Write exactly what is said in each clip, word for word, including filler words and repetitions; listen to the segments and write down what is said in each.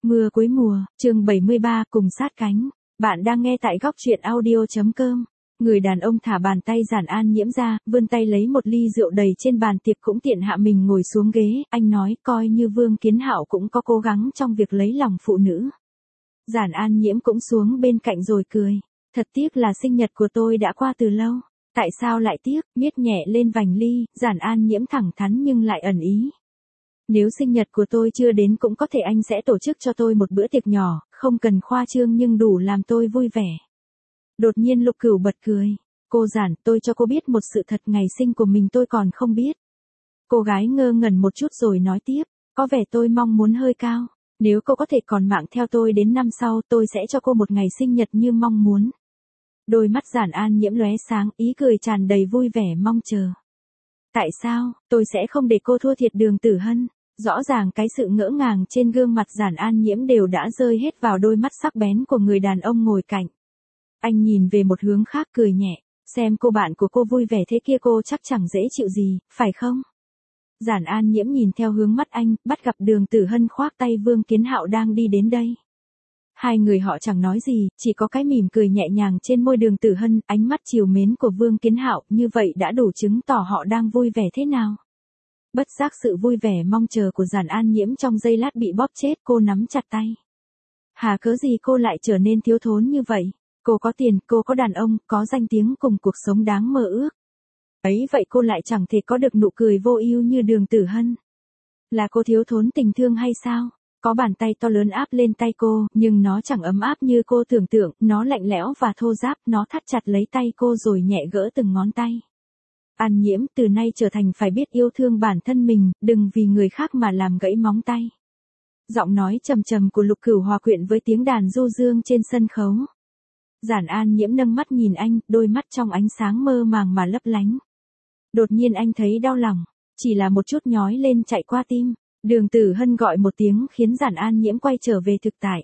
Mưa cuối mùa, chương bảy mươi ba cùng sát cánh. Bạn đang nghe tại góc truyện audio.com. Người đàn ông thả bàn tay Giản An Nhiễm ra, vươn tay lấy một ly rượu đầy trên bàn tiệc cũng tiện hạ mình ngồi xuống ghế. Anh nói coi như Vương Kiến Hạo cũng có cố gắng trong việc lấy lòng phụ nữ. Giản An Nhiễm cũng xuống bên cạnh rồi cười. Thật tiếc là sinh nhật của tôi đã qua từ lâu. Tại sao lại tiếc? Miết nhẹ lên vành ly, Giản An Nhiễm thẳng thắn nhưng lại ẩn ý. Nếu sinh nhật của tôi chưa đến cũng có thể anh sẽ tổ chức cho tôi một bữa tiệc nhỏ, không cần khoa trương nhưng đủ làm tôi vui vẻ. Đột nhiên Lục Cửu bật cười. Cô Giản, tôi cho cô biết một sự thật, ngày sinh của mình tôi còn không biết. Cô gái ngơ ngẩn một chút rồi nói tiếp, có vẻ tôi mong muốn hơi cao. Nếu cô có thể còn mạng theo tôi đến năm sau tôi sẽ cho cô một ngày sinh nhật như mong muốn. Đôi mắt Giản An Nhiễm lóe sáng, ý cười tràn đầy vui vẻ mong chờ. Tại sao, tôi sẽ không để cô thua thiệt Đường Tử Hân. Rõ ràng cái sự ngỡ ngàng trên gương mặt Giản An Nhiễm đều đã rơi hết vào đôi mắt sắc bén của người đàn ông ngồi cạnh. Anh nhìn về một hướng khác cười nhẹ, xem cô bạn của cô vui vẻ thế kia cô chắc chẳng dễ chịu gì, phải không? Giản An Nhiễm nhìn theo hướng mắt anh, bắt gặp Đường Tử Hân khoác tay Vương Kiến Hạo đang đi đến đây. Hai người họ chẳng nói gì, chỉ có cái mỉm cười nhẹ nhàng trên môi Đường Tử Hân, ánh mắt trìu mến của Vương Kiến Hạo, như vậy đã đủ chứng tỏ họ đang vui vẻ thế nào. Bất giác sự vui vẻ mong chờ của Giản An Nhiễm trong giây lát bị bóp chết, cô nắm chặt tay. Hà cớ gì cô lại trở nên thiếu thốn như vậy? Cô có tiền, cô có đàn ông, có danh tiếng cùng cuộc sống đáng mơ ước. Ấy vậy cô lại chẳng thể có được nụ cười vô ưu như Đường Tử Hân. Là cô thiếu thốn tình thương hay sao? Có bàn tay to lớn áp lên tay cô, nhưng nó chẳng ấm áp như cô tưởng tượng, nó lạnh lẽo và thô ráp, nó thắt chặt lấy tay cô rồi nhẹ gỡ từng ngón tay. An Nhiễm, từ nay trở thành phải biết yêu thương bản thân mình, đừng vì người khác mà làm gãy móng tay. Giọng nói trầm trầm của Lục Cửu hòa quyện với tiếng đàn du dương trên sân khấu. Giản An Nhiễm nâng mắt nhìn anh, đôi mắt trong ánh sáng mơ màng mà lấp lánh. Đột nhiên anh thấy đau lòng, chỉ là một chút nhói lên chạy qua tim. Đường Tử Hân gọi một tiếng khiến Giản An Nhiễm quay trở về thực tại.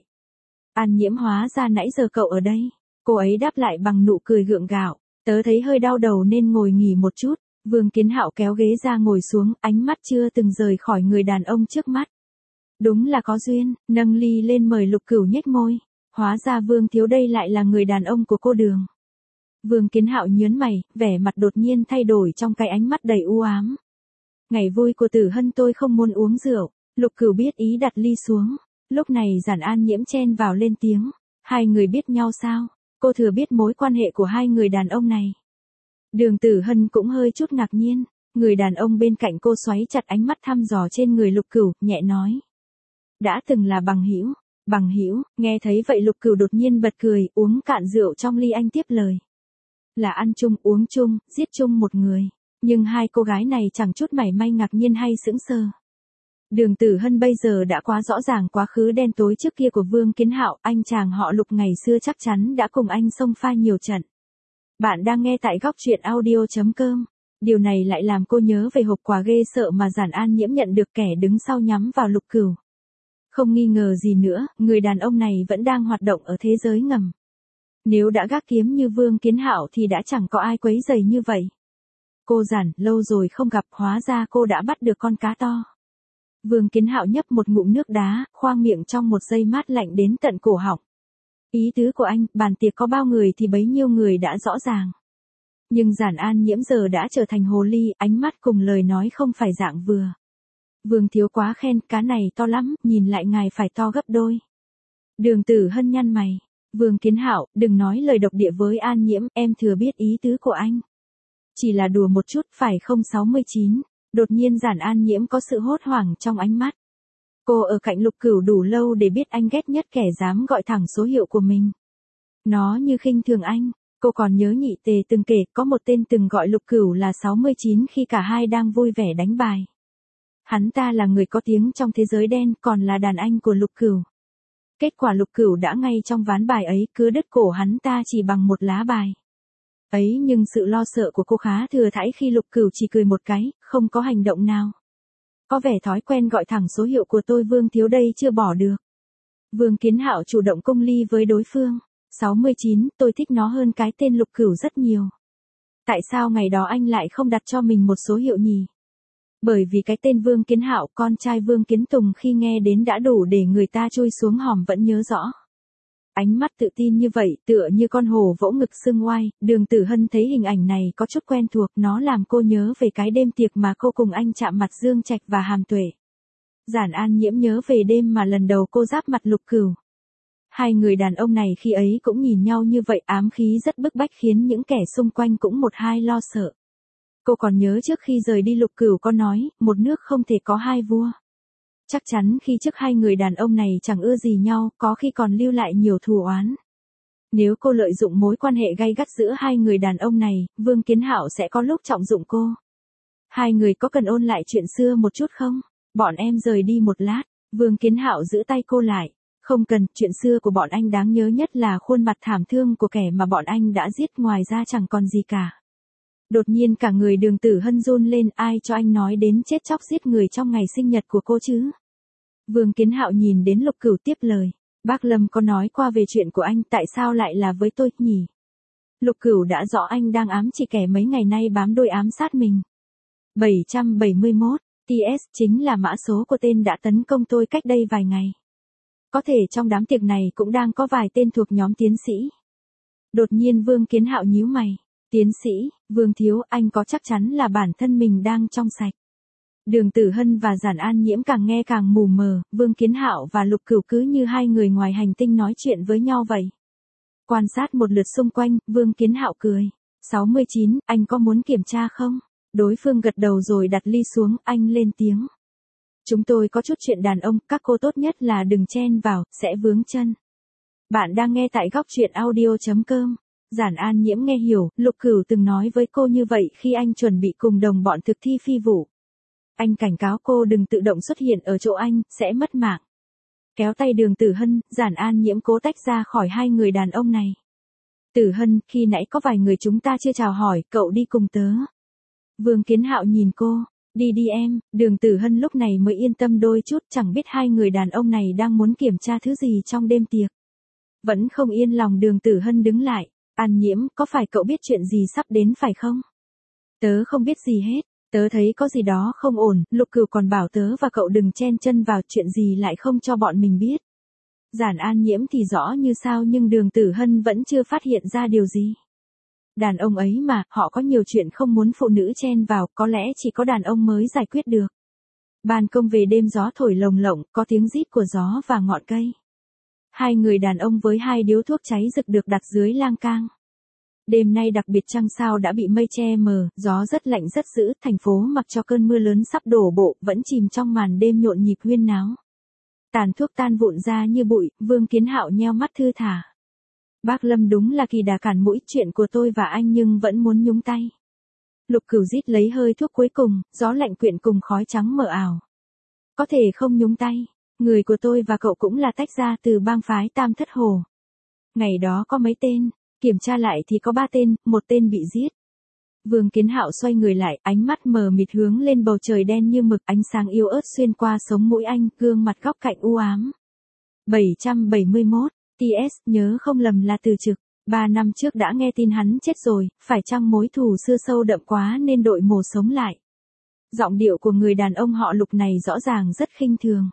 An Nhiễm, hóa ra nãy giờ cậu ở đây. Cô ấy đáp lại bằng nụ cười gượng gạo. Tớ thấy hơi đau đầu nên ngồi nghỉ một chút. Vương Kiến Hạo kéo ghế ra ngồi xuống, ánh mắt chưa từng rời khỏi người đàn ông trước mắt. Đúng là có duyên, nâng ly lên mời Lục Cửu nhếch môi. Hóa ra Vương thiếu đây lại là người đàn ông của cô Đường. Vương Kiến Hạo nhướng mày, vẻ mặt đột nhiên thay đổi trong cái ánh mắt đầy u ám. Ngày vui của Tử Hân tôi không muốn uống rượu. Lục Cửu biết ý đặt ly xuống. Lúc này Giản An Nhiễm chen vào lên tiếng. Hai người biết nhau sao? Cô thừa biết mối quan hệ của hai người đàn ông này. Đường Tử Hân cũng hơi chút ngạc nhiên. Người đàn ông bên cạnh cô xoáy chặt ánh mắt thăm dò trên người Lục Cửu, nhẹ nói. Đã từng là bằng hữu. Bằng hữu, nghe thấy vậy Lục Cửu đột nhiên bật cười, uống cạn rượu trong ly anh tiếp lời. Là ăn chung, uống chung, giết chung một người. Nhưng hai cô gái này chẳng chút mảy may ngạc nhiên hay sững sờ. Đường Tử Hân bây giờ đã quá rõ ràng quá khứ đen tối trước kia của Vương Kiến Hạo, anh chàng họ Lục ngày xưa chắc chắn đã cùng anh xông pha nhiều trận. Bạn đang nghe tại góc truyện audio.com. Điều này lại làm cô nhớ về hộp quà ghê sợ mà Giản An Nhiễm nhận được, kẻ đứng sau nhắm vào Lục Cửu. Không nghi ngờ gì nữa, người đàn ông này vẫn đang hoạt động ở thế giới ngầm. Nếu đã gác kiếm như Vương Kiến Hạo thì đã chẳng có ai quấy rầy như vậy. Cô Giản, lâu rồi không gặp, hóa ra cô đã bắt được con cá to. Vương Kiến Hạo nhấp một ngụm nước đá, khoang miệng trong một giây mát lạnh đến tận cổ họng. Ý tứ của anh, bàn tiệc có bao người thì bấy nhiêu người đã rõ ràng. Nhưng Giản An Nhiễm giờ đã trở thành hồ ly, ánh mắt cùng lời nói không phải dạng vừa. Vương thiếu quá khen, cá này to lắm, nhìn lại ngài phải to gấp đôi. Đường Tử Hân nhăn mày. Vương Kiến Hạo, đừng nói lời độc địa với An Nhiễm, em thừa biết ý tứ của anh. Chỉ là đùa một chút, phải không? Sáu mươi chín. Đột nhiên Giản An Nhiễm có sự hốt hoảng trong ánh mắt. Cô ở cạnh Lục Cửu đủ lâu để biết anh ghét nhất kẻ dám gọi thẳng số hiệu của mình. Nó như khinh thường anh. Cô còn nhớ Nhị Tề từng kể có một tên từng gọi Lục Cửu là sáu mươi chín khi cả hai đang vui vẻ đánh bài. Hắn ta là người có tiếng trong thế giới đen, còn là đàn anh của Lục Cửu. Kết quả Lục Cửu đã ngay trong ván bài ấy cứa đứt cổ hắn ta chỉ bằng một lá bài. Ấy nhưng sự lo sợ của cô khá thừa thãi khi Lục Cửu chỉ cười một cái, không có hành động nào. Có vẻ thói quen gọi thẳng số hiệu của tôi Vương thiếu đây chưa bỏ được. Vương Kiến Hạo chủ động công ly với đối phương. sáu mươi chín, tôi thích nó hơn cái tên Lục Cửu rất nhiều. Tại sao ngày đó anh lại không đặt cho mình một số hiệu nhỉ? Bởi vì cái tên Vương Kiến Hạo, con trai Vương Kiến Tùng khi nghe đến đã đủ để người ta chui xuống hòm vẫn nhớ rõ. Ánh mắt tự tin như vậy, tựa như con hổ vỗ ngực sưng oai, Đường Tử Hân thấy hình ảnh này có chút quen thuộc, nó làm cô nhớ về cái đêm tiệc mà cô cùng anh chạm mặt Dương Trạch và Hàm Tuệ. Giản An Nhiễm nhớ về đêm mà lần đầu cô giáp mặt Lục Cửu. Hai người đàn ông này khi ấy cũng nhìn nhau như vậy, ám khí rất bức bách khiến những kẻ xung quanh cũng một hai lo sợ. Cô còn nhớ trước khi rời đi Lục Cửu có nói, một nước không thể có hai vua. Chắc chắn khi trước hai người đàn ông này chẳng ưa gì nhau, có khi còn lưu lại nhiều thù oán. Nếu cô lợi dụng mối quan hệ gay gắt giữa hai người đàn ông này, Vương Kiến Hạo sẽ có lúc trọng dụng cô. Hai người có cần ôn lại chuyện xưa một chút không? Bọn em rời đi một lát, Vương Kiến Hạo giữ tay cô lại. Không cần, chuyện xưa của bọn anh đáng nhớ nhất là khuôn mặt thảm thương của kẻ mà bọn anh đã giết, ngoài ra chẳng còn gì cả. Đột nhiên cả người Đường Tử Hân run lên, ai cho anh nói đến chết chóc giết người trong ngày sinh nhật của cô chứ? Vương Kiến Hạo nhìn đến Lục Cửu tiếp lời. Bác Lâm có nói qua về chuyện của anh, tại sao lại là với tôi nhỉ? Lục Cửu đã rõ anh đang ám chỉ kẻ mấy ngày nay bám đuôi ám sát mình. bảy trăm bảy mươi mốt, tê ét chính là mã số của tên đã tấn công tôi cách đây vài ngày. Có thể trong đám tiệc này cũng đang có vài tên thuộc nhóm tiến sĩ. Đột nhiên Vương Kiến Hạo nhíu mày. Tiến sĩ, Vương Thiếu, anh có chắc chắn là bản thân mình đang trong sạch? Đường Tử Hân và Giản An Nhiễm càng nghe càng mù mờ, Vương Kiến Hạo và Lục Cửu cứ như hai người ngoài hành tinh nói chuyện với nhau vậy. Quan sát một lượt xung quanh, Vương Kiến Hạo cười. sáu mươi chín, anh có muốn kiểm tra không? Đối phương gật đầu rồi đặt ly xuống, anh lên tiếng. Chúng tôi có chút chuyện đàn ông, các cô tốt nhất là đừng chen vào, sẽ vướng chân. Bạn đang nghe tại góc truyện audio chấm com. Giản An Nhiễm nghe hiểu, Lục Cửu từng nói với cô như vậy khi anh chuẩn bị cùng đồng bọn thực thi phi vụ. Anh cảnh cáo cô đừng tự động xuất hiện ở chỗ anh, sẽ mất mạng. Kéo tay Đường Tử Hân, Giản An Nhiễm cố tách ra khỏi hai người đàn ông này. Tử Hân, khi nãy có vài người chúng ta chưa chào hỏi, cậu đi cùng tớ. Vương Kiến Hạo nhìn cô, đi đi em. Đường Tử Hân lúc này mới yên tâm đôi chút, chẳng biết hai người đàn ông này đang muốn kiểm tra thứ gì trong đêm tiệc. Vẫn không yên lòng, Đường Tử Hân đứng lại. An Nhiễm, có phải cậu biết chuyện gì sắp đến phải không? Tớ không biết gì hết, tớ thấy có gì đó không ổn, Lục Cửu còn bảo tớ và cậu đừng chen chân vào, chuyện gì lại không cho bọn mình biết. Giản An Nhiễm thì rõ như sao nhưng Đường Tử Hân vẫn chưa phát hiện ra điều gì. Đàn ông ấy mà, họ có nhiều chuyện không muốn phụ nữ chen vào, có lẽ chỉ có đàn ông mới giải quyết được. Ban công về đêm gió thổi lồng lộng, có tiếng rít của gió và ngọn cây. Hai người đàn ông với hai điếu thuốc cháy rực được đặt dưới lang cang. Đêm nay đặc biệt trăng sao đã bị mây che mờ, gió rất lạnh rất dữ, thành phố mặc cho cơn mưa lớn sắp đổ bộ, vẫn chìm trong màn đêm nhộn nhịp huyên náo. Tàn thuốc tan vụn ra như bụi, Vương Kiến Hạo nheo mắt thư thả. Bác Lâm đúng là kỳ đà cản mũi, chuyện của tôi và anh nhưng vẫn muốn nhúng tay. Lục Cửu rít lấy hơi thuốc cuối cùng, gió lạnh quyện cùng khói trắng mờ ảo. Có thể không nhúng tay, người của tôi và cậu cũng là tách ra từ bang phái Tam Thất Hồ. Ngày đó có mấy tên, kiểm tra lại thì có ba tên, một tên bị giết. Vương Kiến Hạo xoay người lại, ánh mắt mờ mịt hướng lên bầu trời đen như mực, ánh sáng yếu ớt xuyên qua sống mũi anh, gương mặt góc cạnh u ám. bảy trăm bảy mươi mốt, tê ét, nhớ không lầm là Từ Trực. Ba năm trước đã nghe tin hắn chết rồi, phải chăng mối thù xưa sâu đậm quá nên đội mồ sống lại. Giọng điệu của người đàn ông họ Lục này rõ ràng rất khinh thường.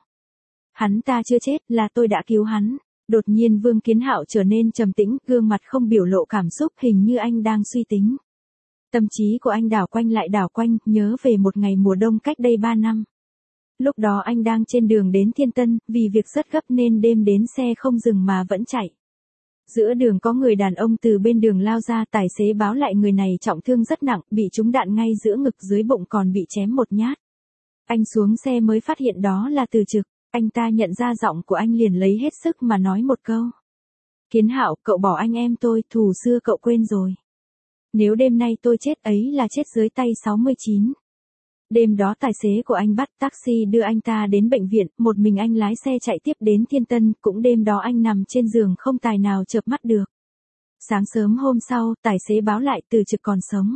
Hắn ta chưa chết, là tôi đã cứu hắn. Đột nhiên Vương Kiến Hạo trở nên trầm tĩnh, gương mặt không biểu lộ cảm xúc, hình như anh đang suy tính. Tâm trí của anh đảo quanh lại đảo quanh, nhớ về một ngày mùa đông cách đây ba năm. Lúc đó anh đang trên đường đến Thiên Tân, vì việc rất gấp nên đêm đến xe không dừng mà vẫn chạy. Giữa đường có người đàn ông từ bên đường lao ra, tài xế báo lại người này trọng thương rất nặng, bị trúng đạn ngay giữa ngực, dưới bụng còn bị chém một nhát. Anh xuống xe mới phát hiện đó là Từ Trực, anh ta nhận ra giọng của anh liền lấy hết sức mà nói một câu. Kiến Hạo, cậu bỏ anh em tôi, thù xưa cậu quên rồi. Nếu đêm nay tôi chết ấy là chết dưới tay sáu mươi chín. Đêm đó tài xế của anh bắt taxi đưa anh ta đến bệnh viện, một mình anh lái xe chạy tiếp đến Thiên Tân, cũng đêm đó anh nằm trên giường không tài nào chợp mắt được. Sáng sớm hôm sau, tài xế báo lại Từ Trực còn sống.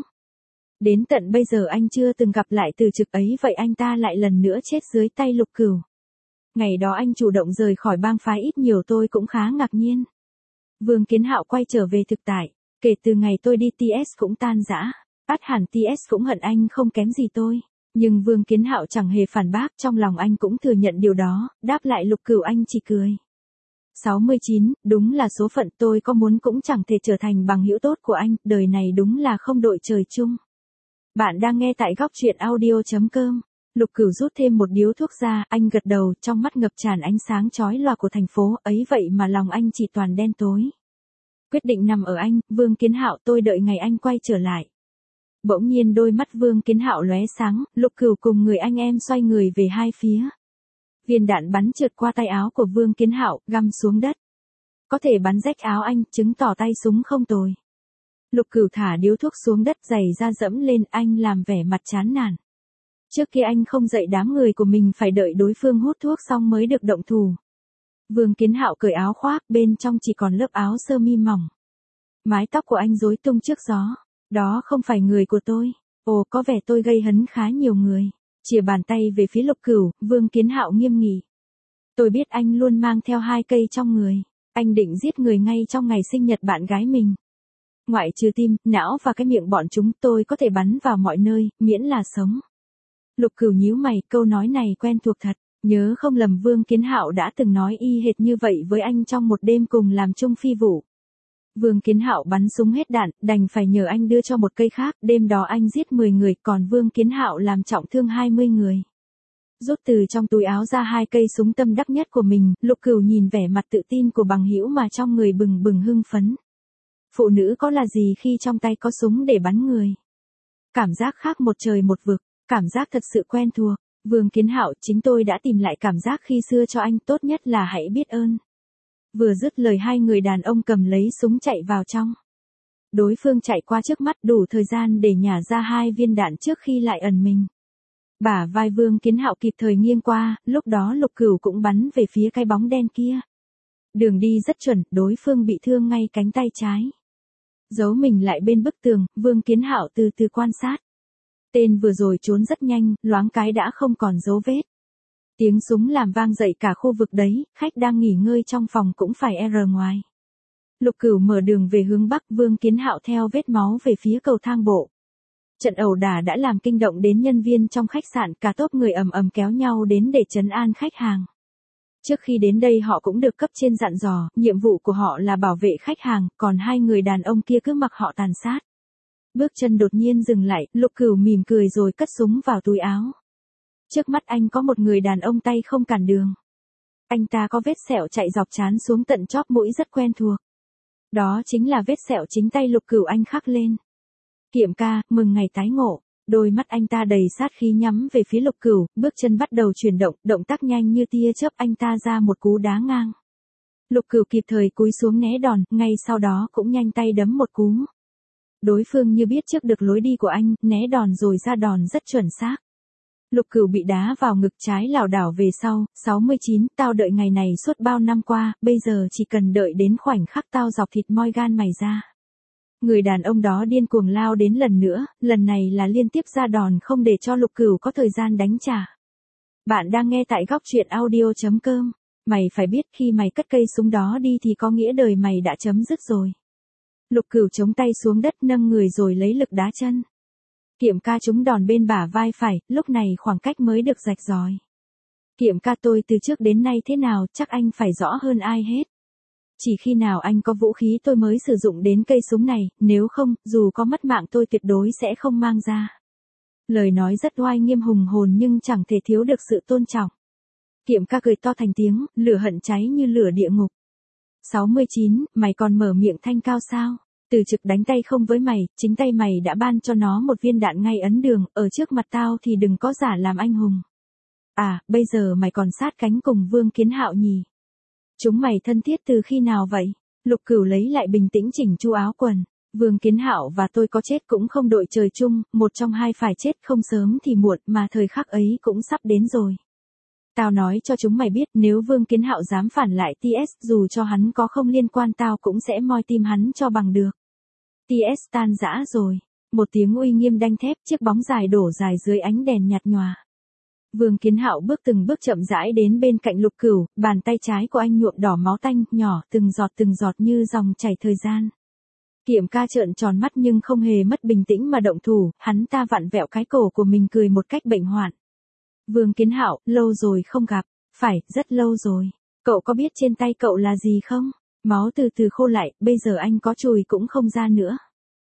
Đến tận bây giờ anh chưa từng gặp lại Từ Trực ấy, vậy anh ta lại lần nữa chết dưới tay Lục Cửu. Ngày đó anh chủ động rời khỏi bang phái, ít nhiều tôi cũng khá ngạc nhiên. Vương Kiến Hạo quay trở về thực tại, kể từ ngày tôi đi tê ét cũng tan rã, ắt hẳn tê ét cũng hận anh không kém gì tôi. Nhưng Vương Kiến Hạo chẳng hề phản bác, trong lòng anh cũng thừa nhận điều đó, đáp lại Lục Cửu anh chỉ cười. sáu mươi chín, đúng là số phận, tôi có muốn cũng chẳng thể trở thành bằng hữu tốt của anh, đời này đúng là không đội trời chung. Bạn đang nghe tại góc truyện audio chấm com. Lục Cửu rút thêm một điếu thuốc ra, anh gật đầu, trong mắt ngập tràn ánh sáng chói lòa của thành phố, ấy vậy mà lòng anh chỉ toàn đen tối. Quyết định nằm ở anh, Vương Kiến Hạo, tôi đợi ngày anh quay trở lại. Bỗng nhiên đôi mắt Vương Kiến Hạo lóe sáng, Lục Cửu cùng người anh em xoay người về hai phía. Viên đạn bắn trượt qua tay áo của Vương Kiến Hạo, găm xuống đất. Có thể bắn rách áo anh, chứng tỏ tay súng không tồi. Lục Cửu thả điếu thuốc xuống đất, giày ra dẫm lên, anh làm vẻ mặt chán nản. Trước kia anh không dạy đám người của mình phải đợi đối phương hút thuốc xong mới được động thủ. Vương Kiến Hạo cởi áo khoác, bên trong chỉ còn lớp áo sơ mi mỏng. Mái tóc của anh rối tung trước gió. Đó không phải người của tôi. Ồ, có vẻ tôi gây hấn khá nhiều người. Chìa bàn tay về phía Lục Cửu, Vương Kiến Hạo nghiêm nghị. Tôi biết anh luôn mang theo hai cây trong người. Anh định giết người ngay trong ngày sinh nhật bạn gái mình. Ngoại trừ tim, não và cái miệng bọn chúng, tôi có thể bắn vào mọi nơi, miễn là sống. Lục Cửu nhíu mày, câu nói này quen thuộc thật. Nhớ không lầm Vương Kiến Hạo đã từng nói y hệt như vậy với anh trong một đêm cùng làm chung phi vụ. Vương Kiến Hạo bắn súng hết đạn, đành phải nhờ anh đưa cho một cây khác, đêm đó anh giết mười người, còn Vương Kiến Hạo làm trọng thương hai mươi người. Rút từ trong túi áo ra hai cây súng tâm đắc nhất của mình, Lục Cửu nhìn vẻ mặt tự tin của bằng hữu mà trong người bừng bừng hưng phấn. Phụ nữ có là gì khi trong tay có súng để bắn người? Cảm giác khác một trời một vực, cảm giác thật sự quen thuộc. Vương Kiến Hạo, chính tôi đã tìm lại cảm giác khi xưa cho anh, tốt nhất là hãy biết ơn. Vừa dứt lời hai người đàn ông cầm lấy súng chạy vào trong. Đối phương chạy qua trước mắt đủ thời gian để nhả ra hai viên đạn trước khi lại ẩn mình. Bả vai Vương Kiến Hạo kịp thời nghiêng qua, lúc đó Lục Cửu cũng bắn về phía cái bóng đen kia. Đường đi rất chuẩn, đối phương bị thương ngay cánh tay trái. Giấu mình lại bên bức tường, Vương Kiến Hạo từ từ quan sát. Tên vừa rồi trốn rất nhanh, loáng cái đã không còn dấu vết. Tiếng súng làm vang dậy cả khu vực đấy, khách đang nghỉ ngơi trong phòng cũng phải er ngoài. Lục Cửu mở đường về hướng Bắc, Vương Kiến Hạo theo vết máu về phía cầu thang bộ. Trận ẩu đả đã làm kinh động đến nhân viên trong khách sạn, cả tốp người ầm ầm kéo nhau đến để trấn an khách hàng. Trước khi đến đây họ cũng được cấp trên dặn dò, nhiệm vụ của họ là bảo vệ khách hàng, còn hai người đàn ông kia cứ mặc họ tàn sát. Bước chân đột nhiên dừng lại, Lục Cửu mỉm cười rồi cất súng vào túi áo. Trước mắt anh có một người đàn ông tay không cản đường. Anh ta có vết sẹo chạy dọc trán xuống tận chóp mũi rất quen thuộc. Đó chính là vết sẹo chính tay Lục Cửu anh khắc lên. Kiệm ca, mừng ngày tái ngộ. Đôi mắt anh ta đầy sát khí nhắm về phía Lục Cửu, bước chân bắt đầu chuyển động, động tác nhanh như tia chớp, anh ta ra một cú đá ngang. Lục Cửu kịp thời cúi xuống né đòn, ngay sau đó cũng nhanh tay đấm một cú. Đối phương như biết trước được lối đi của anh, né đòn rồi ra đòn rất chuẩn xác. Lục Cửu bị đá vào ngực, trái lảo đảo về sau. Sáu mươi chín, tao đợi ngày này suốt bao năm qua, bây giờ chỉ cần đợi đến khoảnh khắc tao dọc thịt moi gan mày ra. Người đàn ông đó điên cuồng lao đến lần nữa, lần này là liên tiếp ra đòn không để cho Lục Cửu có thời gian đánh trả. Bạn đang nghe tại góc truyện audio chấm com. Mày phải biết khi mày cất cây súng đó đi thì có nghĩa đời mày đã chấm dứt rồi. Lục Cửu chống tay xuống đất, nâng người rồi lấy lực đá chân. Kiệm ca trúng đòn bên bả vai phải, lúc này khoảng cách mới được rạch ròi. Kiệm ca, tôi từ trước đến nay thế nào chắc anh phải rõ hơn ai hết. Chỉ khi nào anh có vũ khí tôi mới sử dụng đến cây súng này, nếu không, dù có mất mạng tôi tuyệt đối sẽ không mang ra. Lời nói rất oai nghiêm hùng hồn nhưng chẳng thể thiếu được sự tôn trọng. Kiệm ca cười to thành tiếng, lửa hận cháy như lửa địa ngục. sáu mươi chín, mày còn mở miệng thanh cao sao? Từ Trực đánh tay không với mày, chính tay mày đã ban cho nó một viên đạn ngay ấn đường, ở trước mặt tao thì đừng có giả làm anh hùng. À, bây giờ mày còn sát cánh cùng Vương Kiến Hạo nhỉ? Chúng mày thân thiết từ khi nào vậy? Lục Cửu lấy lại bình tĩnh chỉnh chu áo quần. Vương Kiến Hạo và tôi có chết cũng không đội trời chung, một trong hai phải chết không sớm thì muộn, mà thời khắc ấy cũng sắp đến rồi. Tao nói cho chúng mày biết, nếu Vương Kiến Hạo dám phản lại tê ét, dù cho hắn có không liên quan tao cũng sẽ moi tim hắn cho bằng được. tê ét tan rã rồi. Một tiếng uy nghiêm đanh thép, chiếc bóng dài đổ dài dưới ánh đèn nhạt nhòa. Vương Kiến Hạo bước từng bước chậm rãi đến bên cạnh Lục Cửu, bàn tay trái của anh nhuộm đỏ máu tanh, nhỏ từng giọt từng giọt như dòng chảy thời gian. Kiệm ca trợn tròn mắt nhưng không hề mất bình tĩnh mà động thủ, hắn ta vặn vẹo cái cổ của mình cười một cách bệnh hoạn. Vương Kiến Hạo, lâu rồi không gặp, phải, rất lâu rồi. Cậu có biết trên tay cậu là gì không? Máu từ từ khô lại, bây giờ anh có chùi cũng không ra nữa.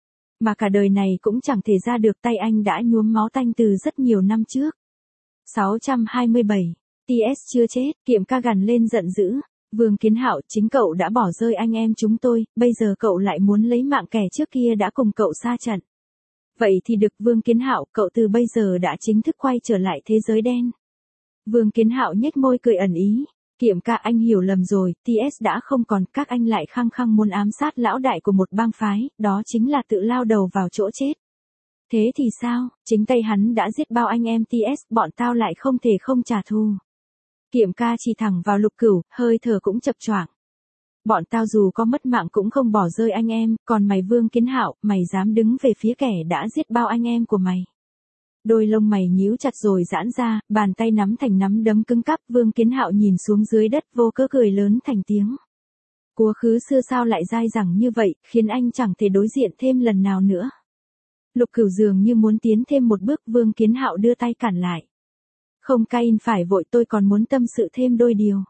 Mà cả đời này cũng chẳng thể ra được, tay anh đã nhuốm máu tanh từ rất nhiều năm trước. sáu trăm hai mươi bảy. tê ét chưa chết, Kiệm ca gằn lên giận dữ. Vương Kiến Hạo, chính cậu đã bỏ rơi anh em chúng tôi, bây giờ cậu lại muốn lấy mạng kẻ trước kia đã cùng cậu xa trận. Vậy thì được Vương Kiến Hạo, cậu từ bây giờ đã chính thức quay trở lại thế giới đen. Vương Kiến Hạo nhếch môi cười ẩn ý. Kiệm ca, anh hiểu lầm rồi, tê ét đã không còn, các anh lại khăng khăng muốn ám sát lão đại của một bang phái, đó chính là tự lao đầu vào chỗ chết. Thế thì sao, chính tay hắn đã giết bao anh em tê ét, bọn tao lại không thể không trả thù. Kiệm ca chỉ thẳng vào Lục Cửu, hơi thở cũng chập choạng. Bọn tao dù có mất mạng cũng không bỏ rơi anh em, còn mày Vương Kiến Hạo, mày dám đứng về phía kẻ đã giết bao anh em của mày. Đôi lông mày nhíu chặt rồi giãn ra, bàn tay nắm thành nắm đấm cứng cáp, Vương Kiến Hạo nhìn xuống dưới đất vô cớ cười lớn thành tiếng. Quá khứ xưa sao lại dai dẳng như vậy, khiến anh chẳng thể đối diện thêm lần nào nữa. Lục Cửu dường như muốn tiến thêm một bước, Vương Kiến Hạo đưa tay cản lại. Không Cain phải vội, tôi còn muốn tâm sự thêm đôi điều.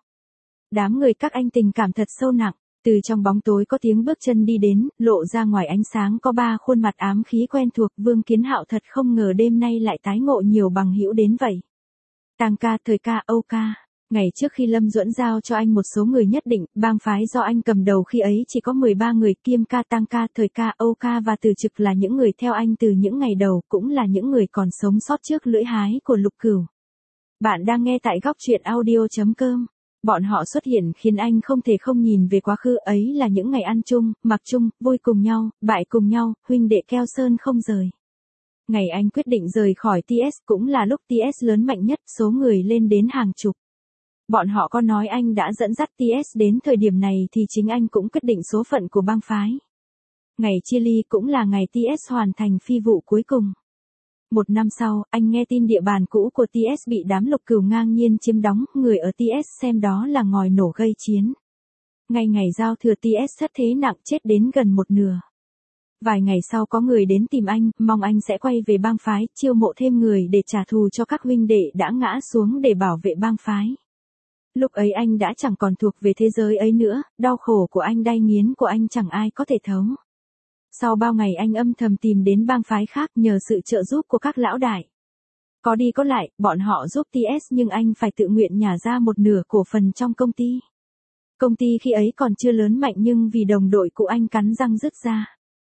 Đám người các anh tình cảm thật sâu nặng, từ trong bóng tối có tiếng bước chân đi đến, lộ ra ngoài ánh sáng có ba khuôn mặt ám khí quen thuộc, Vương Kiến Hạo thật không ngờ đêm nay lại tái ngộ nhiều bằng hữu đến vậy. Tang ca, Thời ca, Âu ca. Ngày trước khi Lâm Duẫn giao cho anh một số người nhất định, bang phái do anh cầm đầu khi ấy chỉ có mười ba người, Kiêm ca, Tang ca, Thời ca, Âu ca và Từ Trực là những người theo anh từ những ngày đầu, cũng là những người còn sống sót trước lưỡi hái của Lục Cửu. Bạn đang nghe tại góc truyện audio chấm com. Bọn họ xuất hiện khiến anh không thể không nhìn về quá khứ, ấy là những ngày ăn chung, mặc chung, vui cùng nhau, bại cùng nhau, huynh đệ keo sơn không rời. Ngày anh quyết định rời khỏi tê ét cũng là lúc tê ét lớn mạnh nhất, số người lên đến hàng chục. Bọn họ có nói anh đã dẫn dắt tê ét đến thời điểm này thì chính anh cũng quyết định số phận của bang phái. Ngày chia ly cũng là ngày tê ét hoàn thành phi vụ cuối cùng. Một năm sau, anh nghe tin địa bàn cũ của tê ét bị đám Lục Cửu ngang nhiên chiếm đóng, người ở tê ét xem đó là ngòi nổ gây chiến. Ngay ngày giao thừa tê ét thất thế nặng, chết đến gần một nửa. Vài ngày sau có người đến tìm anh, mong anh sẽ quay về bang phái, chiêu mộ thêm người để trả thù cho các huynh đệ đã ngã xuống để bảo vệ bang phái. Lúc ấy anh đã chẳng còn thuộc về thế giới ấy nữa, đau khổ của anh, đay nghiến của anh chẳng ai có thể thấu. Sau bao ngày anh âm thầm tìm đến bang phái khác nhờ sự trợ giúp của các lão đại. Có đi có lại, bọn họ giúp tê ét nhưng anh phải tự nguyện nhả ra một nửa cổ phần trong công ty. Công ty khi ấy còn chưa lớn mạnh nhưng vì đồng đội của anh cắn răng rứt ra.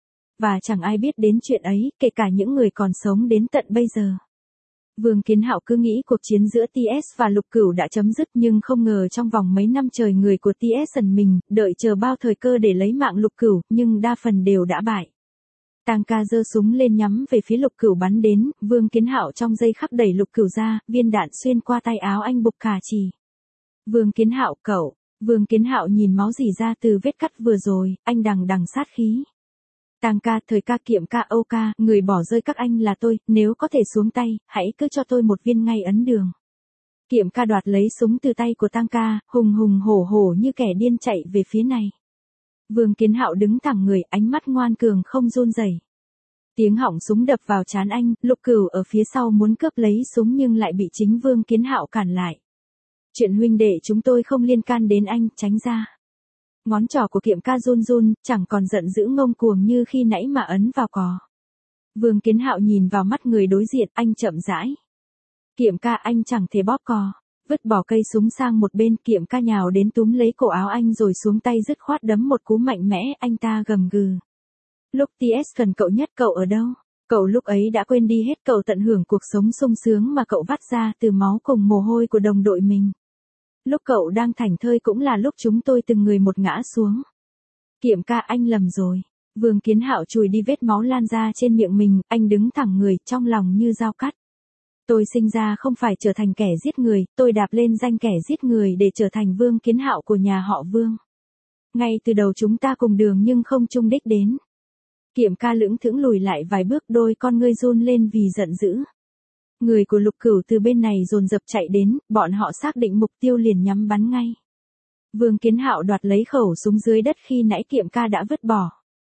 Và chẳng ai biết đến chuyện ấy, kể cả những người còn sống đến tận bây giờ. Vương Kiến Hạo cứ nghĩ cuộc chiến giữa tê ét và Lục Cửu đã chấm dứt nhưng không ngờ trong vòng mấy năm trời người của tê ét sần mình, đợi chờ bao thời cơ để lấy mạng Lục Cửu, nhưng đa phần đều đã bại. Tang ca giơ súng lên nhắm về phía Lục Cửu bắn đến, Vương Kiến Hạo trong giây khắc đẩy Lục Cửu ra, viên đạn xuyên qua tay áo anh bục cả chỉ. Vương Kiến Hạo, cậu, Vương Kiến Hạo nhìn máu rỉ ra từ vết cắt vừa rồi, anh đằng đằng sát khí. Tang ca, Thời ca, Kiệm ca, Âu ca, người bỏ rơi các anh là tôi, nếu có thể xuống tay, hãy cứ cho tôi một viên ngay ấn đường. Kiệm ca đoạt lấy súng từ tay của Tang ca, hùng hùng hổ hổ như kẻ điên chạy về phía này. Vương Kiến Hạo đứng thẳng người, ánh mắt ngoan cường không run rẩy. Tiếng họng súng đập vào trán anh, Lục Cửu ở phía sau muốn cướp lấy súng nhưng lại bị chính Vương Kiến Hạo cản lại. Chuyện huynh đệ chúng tôi không liên can đến anh, tránh ra. Ngón trỏ của Kiệm ca run run, chẳng còn giận dữ ngông cuồng như khi nãy mà ấn vào cò. Vương Kiến Hạo nhìn vào mắt người đối diện, anh chậm rãi. Kiệm ca, anh chẳng thể bóp cò. Vứt bỏ cây súng sang một bên, Kiệm ca nhào đến túm lấy cổ áo anh rồi xuống tay dứt khoát đấm một cú mạnh mẽ, anh ta gầm gừ. Lúc tê ét cần cậu nhất cậu ở đâu? Cậu lúc ấy đã quên đi hết, cậu tận hưởng cuộc sống sung sướng mà cậu vắt ra từ máu cùng mồ hôi của đồng đội mình. Lúc cậu đang thảnh thơi cũng là lúc chúng tôi từng người một ngã xuống. Kiệm ca, anh lầm rồi. Vương Kiến Hạo chùi đi vết máu lan ra trên miệng mình, anh đứng thẳng người, trong lòng như dao cắt. Tôi sinh ra không phải trở thành kẻ giết người, tôi đạp lên danh kẻ giết người để trở thành Vương Kiến Hạo của nhà họ Vương. Ngay từ đầu chúng ta cùng đường nhưng không chung đích đến. Kiệm ca lững thững lùi lại vài bước, đôi con ngươi run lên vì giận dữ. Người của Lục Cửu từ bên này dồn dập chạy đến, bọn họ xác định mục tiêu liền nhắm bắn ngay. Vương Kiến Hạo đoạt lấy khẩu súng dưới đất khi nãy Kiệm ca đã vứt bỏ.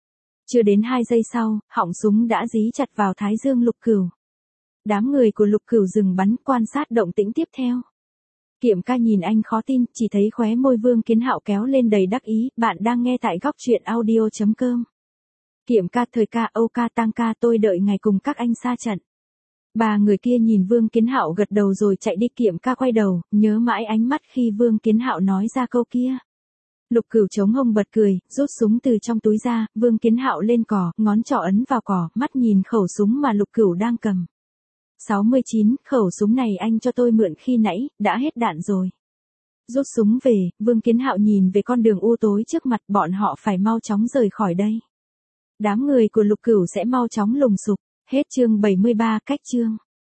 Chưa đến hai giây sau, họng súng đã dí chặt vào thái dương Lục Cửu. Đám người của Lục Cửu dừng bắn quan sát động tĩnh tiếp theo. Kiệm ca nhìn anh khó tin, chỉ thấy khóe môi Vương Kiến Hạo kéo lên đầy đắc ý, bạn đang nghe tại góc truyện audio chấm com. Kiệm ca, Thời ca, Âu ca, Tăng ca, tôi đợi ngày cùng các anh xa trận. Ba người kia nhìn Vương Kiến Hạo gật đầu rồi chạy đi. Kiệm ca quay đầu, nhớ mãi ánh mắt khi Vương Kiến Hạo nói ra câu kia. Lục Cửu chống hông bật cười, rút súng từ trong túi ra, Vương Kiến Hạo lên cò, ngón trỏ ấn vào cò, mắt nhìn khẩu súng mà Lục Cửu đang cầm. sáu mươi chín, khẩu súng này anh cho tôi mượn khi nãy, đã hết đạn rồi. Rút súng về, Vương Kiến Hạo nhìn về con đường u tối trước mặt, bọn họ phải mau chóng rời khỏi đây. Đám người của Lục Cửu sẽ mau chóng lùng sục. Hết chương bảy mươi ba, cách chương.